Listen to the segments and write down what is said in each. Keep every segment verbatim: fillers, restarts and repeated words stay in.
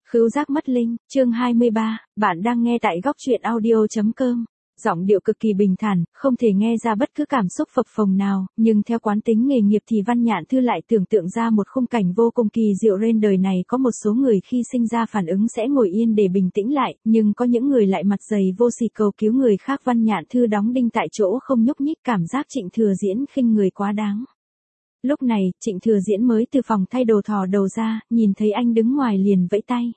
Khứu giác mất linh, chương hai mươi ba, bạn đang nghe tại góc truyện audio chấm com. Giọng điệu cực kỳ bình thản, không thể nghe ra bất cứ cảm xúc phập phồng nào, nhưng theo quán tính nghề nghiệp thì Văn Nhạn Thư lại tưởng tượng ra một khung cảnh vô cùng kỳ diệu. Trên đời này có một số người khi sinh ra phản ứng sẽ ngồi yên để bình tĩnh lại, nhưng có những người lại mặt dày vô sỉ cầu cứu người khác. Văn Nhạn Thư đóng đinh tại chỗ không nhúc nhích, cảm giác Trịnh Thừa Diễn khinh người quá đáng. Lúc này, Trịnh Thừa Diễn mới từ phòng thay đồ thò đầu ra, nhìn thấy anh đứng ngoài liền vẫy tay.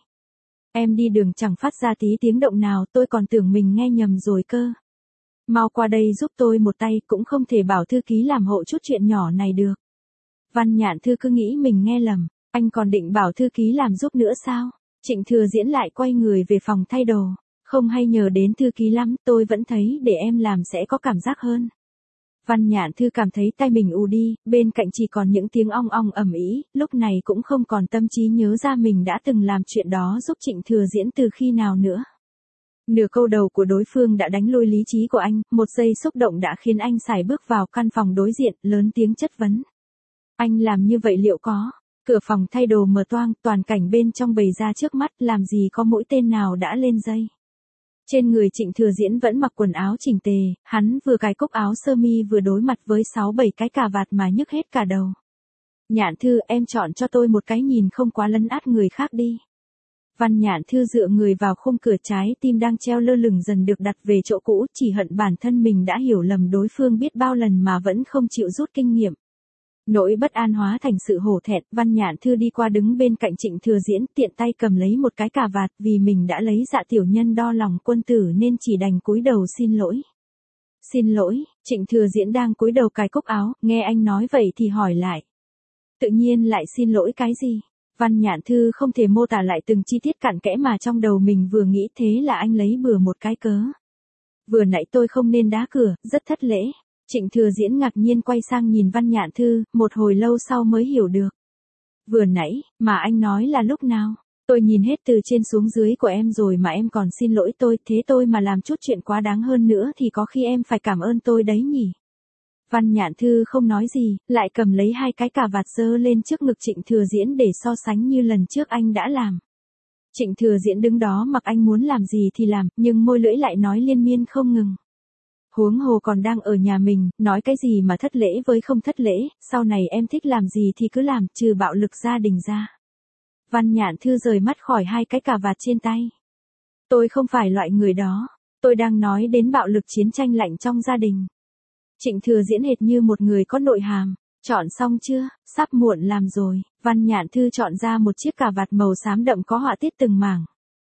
Em đi đường chẳng phát ra tí tiếng động nào, tôi còn tưởng mình nghe nhầm rồi cơ. Mau qua đây giúp tôi một tay, cũng không thể bảo thư ký làm hộ chút chuyện nhỏ này được. Văn Nhạn Thư cứ nghĩ mình nghe lầm, anh còn định bảo thư ký làm giúp nữa sao? Trịnh Thừa Diễn lại quay người về phòng thay đồ. Không hay nhờ đến thư ký lắm, tôi vẫn thấy để em làm sẽ có cảm giác hơn. Văn Nhạn Thư cảm thấy tay mình ù đi, bên cạnh chỉ còn những tiếng ong ong ầm ĩ, lúc này cũng không còn tâm trí nhớ ra mình đã từng làm chuyện đó giúp Trịnh Thừa Diễn từ khi nào nữa. Nửa câu đầu của đối phương đã đánh lôi lý trí của anh, một giây xúc động đã khiến anh sải bước vào căn phòng đối diện, lớn tiếng chất vấn. Anh làm như vậy liệu có? Cửa phòng thay đồ mở toang, toàn cảnh bên trong bày ra trước mắt, làm gì có mũi tên nào đã lên dây. Trên người Trịnh Thừa Diễn vẫn mặc quần áo chỉnh tề, hắn vừa cài cúc áo sơ mi vừa đối mặt với sáu bảy cái cà vạt mà nhức hết cả đầu. Nhạn Thư, em chọn cho tôi một cái nhìn không quá lấn át người khác đi. Văn Nhạn Thư dựa người vào khung cửa, trái tim đang treo lơ lửng dần được đặt về chỗ cũ, chỉ hận bản thân mình đã hiểu lầm đối phương biết bao lần mà vẫn không chịu rút kinh nghiệm. Nỗi bất an hóa thành sự hổ thẹn, Văn Nhạn Thư đi qua đứng bên cạnh Trịnh Thừa Diễn, tiện tay cầm lấy một cái cà vạt, vì mình đã lấy dạ tiểu nhân đo lòng quân tử nên chỉ đành cúi đầu xin lỗi. Xin lỗi, Trịnh Thừa Diễn đang cúi đầu cài cúc áo, nghe anh nói vậy thì hỏi lại. Tự nhiên lại xin lỗi cái gì? Văn Nhạn Thư không thể mô tả lại từng chi tiết cặn kẽ mà trong đầu mình vừa nghĩ, thế là anh lấy bừa một cái cớ. Vừa nãy tôi không nên đá cửa, rất thất lễ. Trịnh Thừa Diễn ngạc nhiên quay sang nhìn Văn Nhạn Thư, một hồi lâu sau mới hiểu được. Vừa nãy, mà anh nói là lúc nào? Tôi nhìn hết từ trên xuống dưới của em rồi mà em còn xin lỗi tôi, thế tôi mà làm chút chuyện quá đáng hơn nữa thì có khi em phải cảm ơn tôi đấy nhỉ? Văn Nhạn Thư không nói gì, lại cầm lấy hai cái cà vạt giơ lên trước ngực Trịnh Thừa Diễn để so sánh như lần trước anh đã làm. Trịnh Thừa Diễn đứng đó mặc anh muốn làm gì thì làm, nhưng môi lưỡi lại nói liên miên không ngừng. Huống hồ còn đang ở nhà mình, nói cái gì mà thất lễ với không thất lễ, sau này em thích làm gì thì cứ làm, trừ bạo lực gia đình ra. Văn Nhạn Thư rời mắt khỏi hai cái cà vạt trên tay. Tôi không phải loại người đó, tôi đang nói đến bạo lực chiến tranh lạnh trong gia đình. Trịnh Thừa Diễn hệt như một người có nội hàm. Chọn xong chưa? Sắp muộn làm rồi. Văn Nhạn Thư chọn ra một chiếc cà vạt màu xám đậm có họa tiết từng mảng.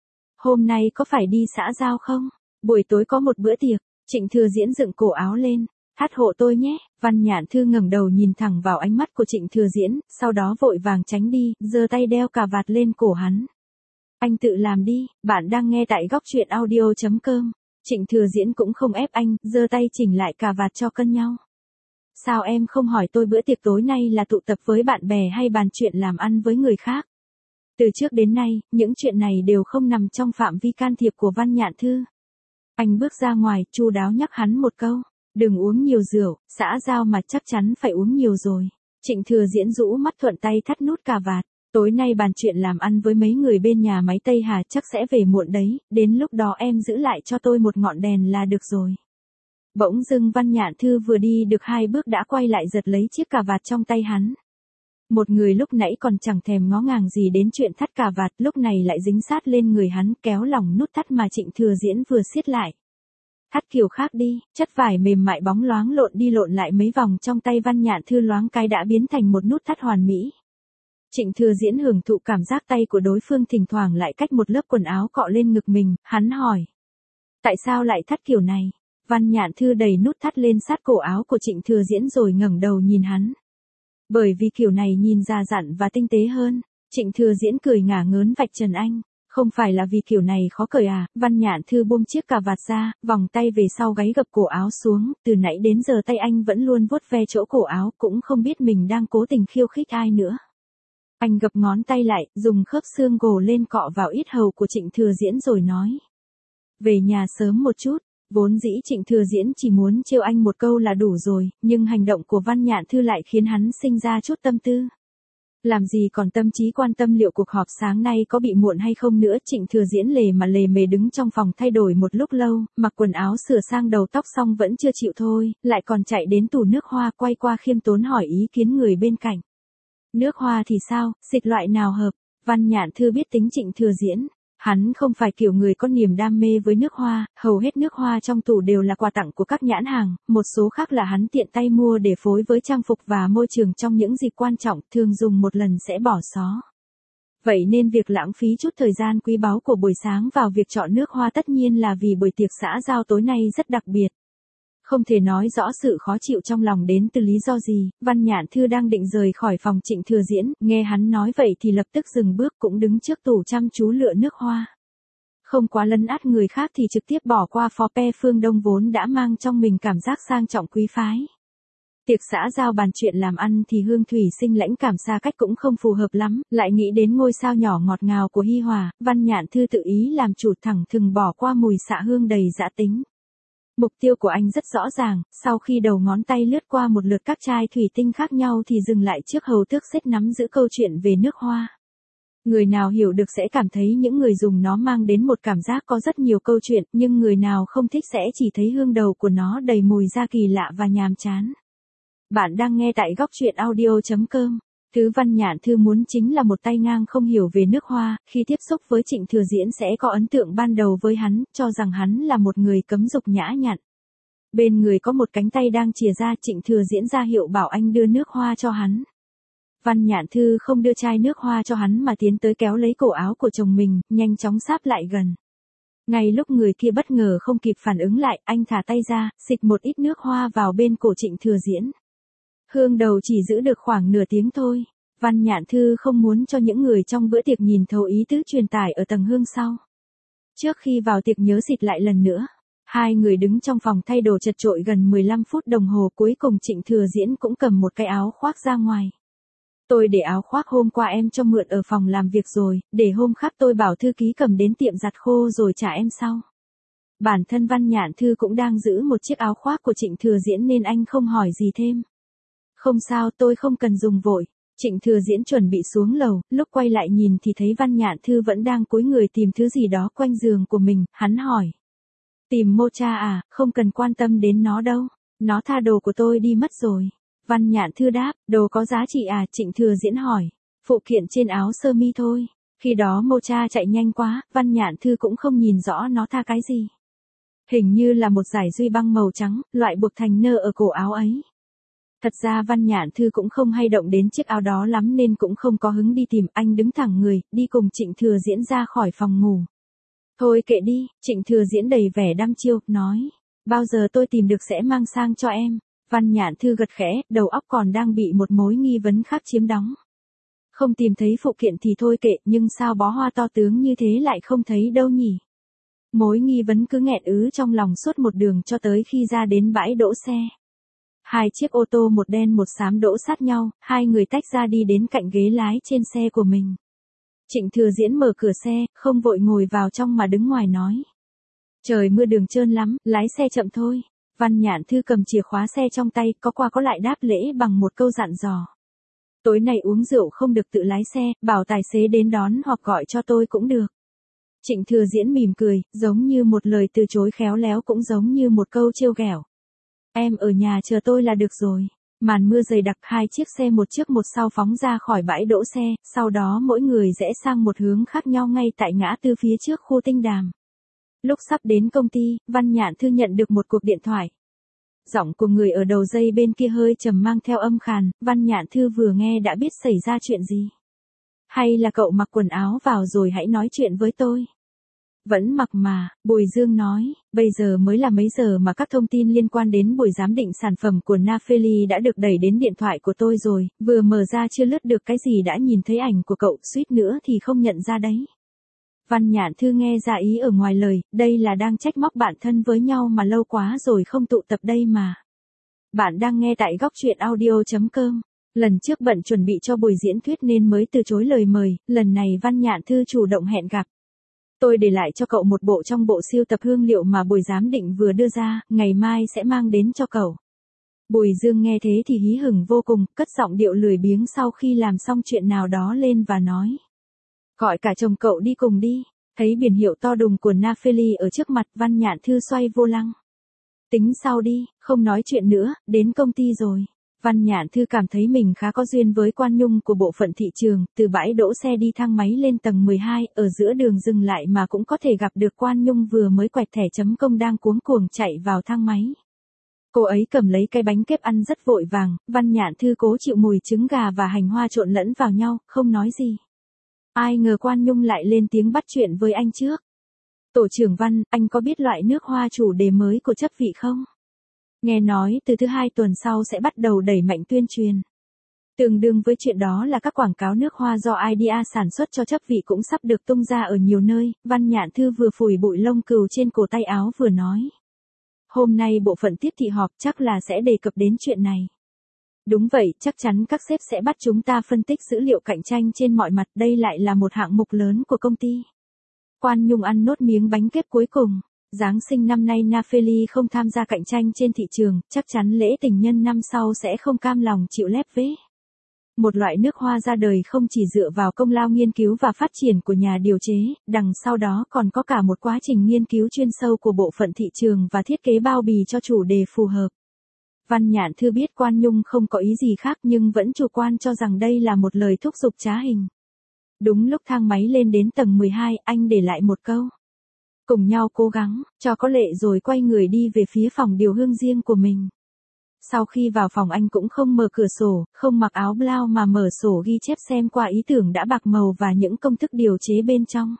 Hôm nay có phải đi xã giao không? Buổi tối có một bữa tiệc. Trịnh Thừa Diễn dựng cổ áo lên. Hát hộ tôi nhé. Văn Nhạn Thư ngẩng đầu nhìn thẳng vào ánh mắt của Trịnh Thừa Diễn, sau đó vội vàng tránh đi, giơ tay đeo cà vạt lên cổ hắn. Anh tự làm đi, bạn đang nghe tại góc truyện audio chấm com. Trịnh Thừa Diễn cũng không ép anh, giơ tay chỉnh lại cà vạt cho cân nhau. Sao em không hỏi tôi bữa tiệc tối nay là tụ tập với bạn bè hay bàn chuyện làm ăn với người khác? Từ trước đến nay, những chuyện này đều không nằm trong phạm vi can thiệp của Văn Nhạn Thư. Anh bước ra ngoài, chu đáo nhắc hắn một câu. Đừng uống nhiều rượu, xã giao mà chắc chắn phải uống nhiều rồi. Trịnh Thừa Diễn rũ mắt thuận tay thắt nút cà vạt. Tối nay bàn chuyện làm ăn với mấy người bên nhà máy Tây Hà chắc sẽ về muộn đấy, đến lúc đó em giữ lại cho tôi một ngọn đèn là được rồi. Bỗng dưng Văn Nhạn Thư vừa đi được hai bước đã quay lại giật lấy chiếc cà vạt trong tay hắn. Một người lúc nãy còn chẳng thèm ngó ngàng gì đến chuyện thắt cà vạt, lúc này lại dính sát lên người hắn, kéo lỏng nút thắt mà Trịnh Thừa Diễn vừa siết lại. Thắt kiểu khác đi, chất vải mềm mại bóng loáng lộn đi lộn lại mấy vòng trong tay Văn Nhạn Thư, loáng cái đã biến thành một nút thắt hoàn mỹ. Trịnh Thừa Diễn hưởng thụ cảm giác tay của đối phương thỉnh thoảng lại cách một lớp quần áo cọ lên ngực mình, hắn hỏi. Tại sao lại thắt kiểu này? Văn Nhạn Thư đẩy nút thắt lên sát cổ áo của Trịnh Thừa Diễn rồi ngẩng đầu nhìn hắn. Bởi vì kiểu này nhìn già dặn và tinh tế hơn. Trịnh Thừa Diễn cười ngả ngớn vạch trần anh. Không phải là vì kiểu này khó cởi à? Văn Nhạn Thư buông chiếc cà vạt ra, vòng tay về sau gáy gập cổ áo xuống, từ nãy đến giờ tay anh vẫn luôn vuốt ve chỗ cổ áo, cũng không biết mình đang cố tình khiêu khích ai nữa. Anh gập ngón tay lại, dùng khớp xương gồ lên cọ vào yết hầu của Trịnh Thừa Diễn rồi nói. Về nhà sớm một chút. Vốn dĩ Trịnh Thừa Diễn chỉ muốn trêu anh một câu là đủ rồi, nhưng hành động của Văn Nhạn Thư lại khiến hắn sinh ra chút tâm tư. Làm gì còn tâm trí quan tâm liệu cuộc họp sáng nay có bị muộn hay không nữa. Trịnh Thừa Diễn lề mà lề mề đứng trong phòng thay đổi một lúc lâu, mặc quần áo sửa sang đầu tóc xong vẫn chưa chịu thôi, lại còn chạy đến tủ nước hoa quay qua khiêm tốn hỏi ý kiến người bên cạnh. Nước hoa thì sao, xịt loại nào hợp? Văn Nhạn Thư biết tính Trịnh Thừa Diễn. Hắn không phải kiểu người có niềm đam mê với nước hoa, hầu hết nước hoa trong tủ đều là quà tặng của các nhãn hàng, một số khác là hắn tiện tay mua để phối với trang phục và môi trường trong những dịp quan trọng, thường dùng một lần sẽ bỏ xó. Vậy nên việc lãng phí chút thời gian quý báu của buổi sáng vào việc chọn nước hoa tất nhiên là vì buổi tiệc xã giao tối nay rất đặc biệt. Không thể nói rõ sự khó chịu trong lòng đến từ lý do gì, Văn Nhạn Thư đang định rời khỏi phòng Trịnh Thừa Diễn, nghe hắn nói vậy thì lập tức dừng bước cũng đứng trước tủ chăm chú lựa nước hoa. Không quá lấn át người khác thì trực tiếp bỏ qua phó pe Phương Đông vốn đã mang trong mình cảm giác sang trọng quý phái. Tiệc xã giao bàn chuyện làm ăn thì Hương Thủy Sinh lãnh cảm xa cách cũng không phù hợp lắm, lại nghĩ đến ngôi sao nhỏ ngọt ngào của Hi Hòa, Văn Nhạn Thư tự ý làm chủ thẳng thừng bỏ qua mùi xạ hương đầy dã tính. Mục tiêu của anh rất rõ ràng, sau khi đầu ngón tay lướt qua một lượt các chai thủy tinh khác nhau thì dừng lại trước hầu tước xếp nắm giữ câu chuyện về nước hoa. Người nào hiểu được sẽ cảm thấy những người dùng nó mang đến một cảm giác có rất nhiều câu chuyện, nhưng người nào không thích sẽ chỉ thấy hương đầu của nó đầy mùi da kỳ lạ và nhàm chán. Bạn đang nghe tại góc truyện audio chấm com. Thứ Văn Nhạn Thư muốn chính là một tay ngang không hiểu về nước hoa, khi tiếp xúc với Trịnh Thừa Diễn sẽ có ấn tượng ban đầu với hắn, cho rằng hắn là một người cấm dục nhã nhặn. Bên người có một cánh tay đang chìa ra, Trịnh Thừa Diễn ra hiệu bảo anh đưa nước hoa cho hắn. Văn Nhạn Thư không đưa chai nước hoa cho hắn mà tiến tới kéo lấy cổ áo của chồng mình, nhanh chóng sáp lại gần. Ngay lúc người kia bất ngờ không kịp phản ứng lại, anh thả tay ra, xịt một ít nước hoa vào bên cổ Trịnh Thừa Diễn. Hương đầu chỉ giữ được khoảng nửa tiếng thôi. Văn Nhạn Thư không muốn cho những người trong bữa tiệc nhìn thấu ý tứ truyền tải ở tầng hương sau. Trước khi vào tiệc nhớ xịt lại lần nữa. Hai người đứng trong phòng thay đồ chật chội gần mười lăm phút đồng hồ, cuối cùng Trịnh Thừa Diễn cũng cầm một cái áo khoác ra ngoài. Tôi để áo khoác hôm qua em cho mượn ở phòng làm việc rồi, để hôm khác tôi bảo thư ký cầm đến tiệm giặt khô rồi trả em sau. Bản thân Văn Nhạn Thư cũng đang giữ một chiếc áo khoác của Trịnh Thừa Diễn nên anh không hỏi gì thêm. Không sao, tôi không cần dùng vội. Trịnh Thừa Diễn chuẩn bị xuống lầu, lúc quay lại nhìn thì thấy Văn Nhạn Thư vẫn đang cúi người tìm thứ gì đó quanh giường của mình, hắn hỏi. Tìm mocha à, không cần quan tâm đến nó đâu, nó tha đồ của tôi đi mất rồi. Văn Nhạn Thư đáp, đồ có giá trị à, Trịnh Thừa Diễn hỏi. Phụ kiện trên áo sơ mi thôi. Khi đó mocha chạy nhanh quá, Văn Nhạn Thư cũng không nhìn rõ nó tha cái gì. Hình như là một dải duy băng màu trắng, loại buộc thành nơ ở cổ áo ấy. Thật ra Văn Nhạn Thư cũng không hay động đến chiếc áo đó lắm nên cũng không có hứng đi tìm, anh đứng thẳng người, đi cùng Trịnh Thừa Diễn ra khỏi phòng ngủ. Thôi kệ đi, Trịnh Thừa Diễn đầy vẻ đăm chiêu, nói. Bao giờ tôi tìm được sẽ mang sang cho em. Văn Nhạn Thư gật khẽ, đầu óc còn đang bị một mối nghi vấn khác chiếm đóng. Không tìm thấy phụ kiện thì thôi kệ, nhưng sao bó hoa to tướng như thế lại không thấy đâu nhỉ? Mối nghi vấn cứ nghẹn ứ trong lòng suốt một đường cho tới khi ra đến bãi đỗ xe. Hai chiếc ô tô một đen một xám đỗ sát nhau, hai người tách ra đi đến cạnh ghế lái trên xe của mình. Trịnh Thừa Diễn mở cửa xe, không vội ngồi vào trong mà đứng ngoài nói. Trời mưa đường trơn lắm, lái xe chậm thôi. Văn Nhạn Thư cầm chìa khóa xe trong tay, có qua có lại đáp lễ bằng một câu dặn dò. Tối nay uống rượu không được tự lái xe, bảo tài xế đến đón hoặc gọi cho tôi cũng được. Trịnh Thừa Diễn mỉm cười, giống như một lời từ chối khéo léo cũng giống như một câu trêu ghẹo. Em ở nhà chờ tôi là được rồi. Màn mưa dày đặc, hai chiếc xe một trước một sau phóng ra khỏi bãi đỗ xe, sau đó mỗi người rẽ sang một hướng khác nhau ngay tại ngã tư phía trước khu Tinh Đàm. Lúc sắp đến công ty, Văn Nhạn Thư nhận được một cuộc điện thoại. Giọng của người ở đầu dây bên kia hơi trầm mang theo âm khàn, Văn Nhạn Thư vừa nghe đã biết xảy ra chuyện gì. Hay là cậu mặc quần áo vào rồi hãy nói chuyện với tôi. Vẫn mặc mà, Bùi Dương nói, bây giờ mới là mấy giờ mà các thông tin liên quan đến buổi giám định sản phẩm của Naphtali đã được đẩy đến điện thoại của tôi rồi, vừa mở ra chưa lướt được cái gì đã nhìn thấy ảnh của cậu, suýt nữa thì không nhận ra đấy. Văn Nhạn Thư nghe ra ý ở ngoài lời, đây là đang trách móc bạn thân với nhau mà lâu quá rồi không tụ tập đây mà. Bạn đang nghe tại góc truyện audio chấm com. Lần trước bận chuẩn bị cho buổi diễn thuyết nên mới từ chối lời mời, lần này Văn Nhạn Thư chủ động hẹn gặp. Tôi để lại cho cậu một bộ trong bộ sưu tập hương liệu mà buổi giám định vừa đưa ra, ngày mai sẽ mang đến cho cậu. Bùi Dương nghe thế thì hí hửng vô cùng, cất giọng điệu lười biếng sau khi làm xong chuyện nào đó lên và nói. Gọi cả chồng cậu đi cùng đi. Thấy biển hiệu to đùng của Naphtali ở trước mặt, Văn Nhạn Thư xoay vô lăng. Tính sau đi, không nói chuyện nữa, đến công ty rồi. Văn Nhạn Thư cảm thấy mình khá có duyên với Quan Nhung của bộ phận thị trường, từ bãi đỗ xe đi thang máy lên tầng mười hai, ở giữa đường dừng lại mà cũng có thể gặp được Quan Nhung vừa mới quẹt thẻ chấm công đang cuống cuồng chạy vào thang máy. Cô ấy cầm lấy cái bánh kếp ăn rất vội vàng, Văn Nhạn Thư cố chịu mùi trứng gà và hành hoa trộn lẫn vào nhau, không nói gì. Ai ngờ Quan Nhung lại lên tiếng bắt chuyện với anh trước. Tổ trưởng Văn, anh có biết loại nước hoa chủ đề mới của chấp vị không? Nghe nói từ thứ hai tuần sau sẽ bắt đầu đẩy mạnh tuyên truyền. Tương đương với chuyện đó là các quảng cáo nước hoa do i đê a sản xuất cho chấp vị cũng sắp được tung ra ở nhiều nơi. Văn Nhạn Thư vừa phủi bụi lông cừu trên cổ tay áo vừa nói. Hôm nay bộ phận tiếp thị họp chắc là sẽ đề cập đến chuyện này. Đúng vậy, chắc chắn các sếp sẽ bắt chúng ta phân tích dữ liệu cạnh tranh trên mọi mặt, đây lại là một hạng mục lớn của công ty. Quan Nhung ăn nốt miếng bánh kếp cuối cùng. Giáng sinh năm nay Naphtali không tham gia cạnh tranh trên thị trường, chắc chắn lễ tình nhân năm sau sẽ không cam lòng chịu lép vế. Một loại nước hoa ra đời không chỉ dựa vào công lao nghiên cứu và phát triển của nhà điều chế, đằng sau đó còn có cả một quá trình nghiên cứu chuyên sâu của bộ phận thị trường và thiết kế bao bì cho chủ đề phù hợp. Văn Nhạn Thư biết Quan Nhung không có ý gì khác nhưng vẫn chủ quan cho rằng đây là một lời thúc giục trá hình. Đúng lúc thang máy lên đến tầng mười hai, anh để lại một câu. Cùng nhau cố gắng, cho có lệ rồi quay người đi về phía phòng điều hương riêng của mình. Sau khi vào phòng anh cũng không mở cửa sổ, không mặc áo blau mà mở sổ ghi chép xem qua ý tưởng đã bạc màu và những công thức điều chế bên trong.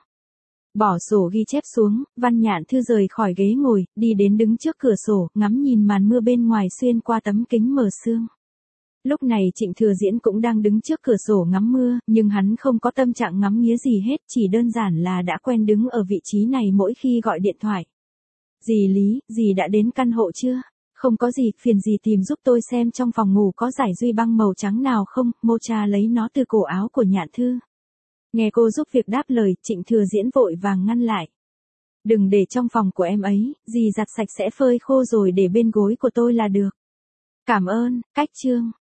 Bỏ sổ ghi chép xuống, Văn Nhạn Thư rời khỏi ghế ngồi, đi đến đứng trước cửa sổ, ngắm nhìn màn mưa bên ngoài xuyên qua tấm kính mờ sương. Lúc này Trịnh Thừa Diễn cũng đang đứng trước cửa sổ ngắm mưa, nhưng hắn không có tâm trạng ngắm nghía gì hết, chỉ đơn giản là đã quen đứng ở vị trí này mỗi khi gọi điện thoại. Dì Lý, dì đã đến căn hộ chưa? Không có gì, phiền dì tìm giúp tôi xem trong phòng ngủ có giải duy băng màu trắng nào không, Mocha lấy nó từ cổ áo của Nhạn Thư. Nghe cô giúp việc đáp lời, Trịnh Thừa Diễn vội vàng ngăn lại. Đừng để trong phòng của em ấy, dì giặt sạch sẽ phơi khô rồi để bên gối của tôi là được. Cảm ơn, cách chương.